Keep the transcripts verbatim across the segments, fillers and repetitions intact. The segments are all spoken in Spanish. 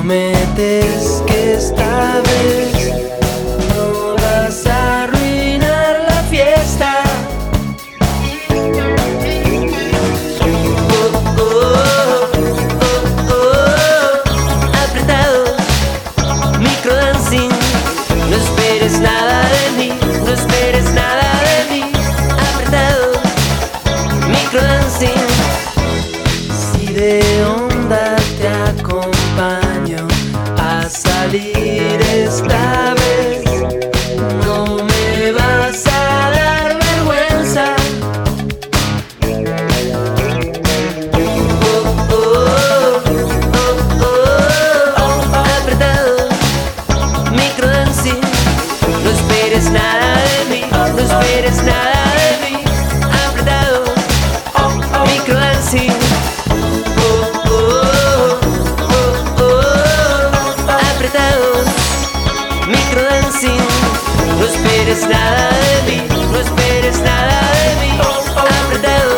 Prometes que esta vez no vas a arruinar la fiesta. Oh, oh, oh, oh. Apretado, microdancing. No esperes nada de mí, no esperes nada de mí. Apretado, microdancing. Si de onda te acompaño a salir esta vez, no me vas a dar vergüenza. Oh, oh, oh, oh, oh. Apretado, microdancing. No esperes nada de mí, no esperes nada de mí. Apretado, microdancing. Microdancing, no esperes nada de mí, no esperes nada de mí. Apretado.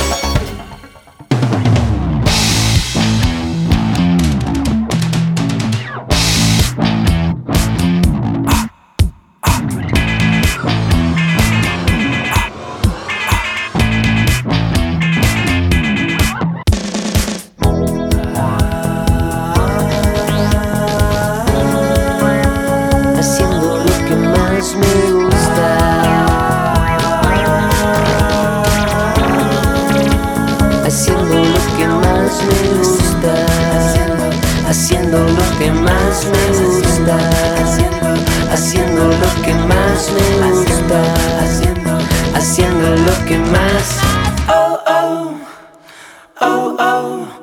Haciendo lo que más me gusta, haciendo lo que más me gusta, haciendo lo que más me gusta, haciendo lo que más me gusta, haciendo lo que más. Oh, oh, oh, oh.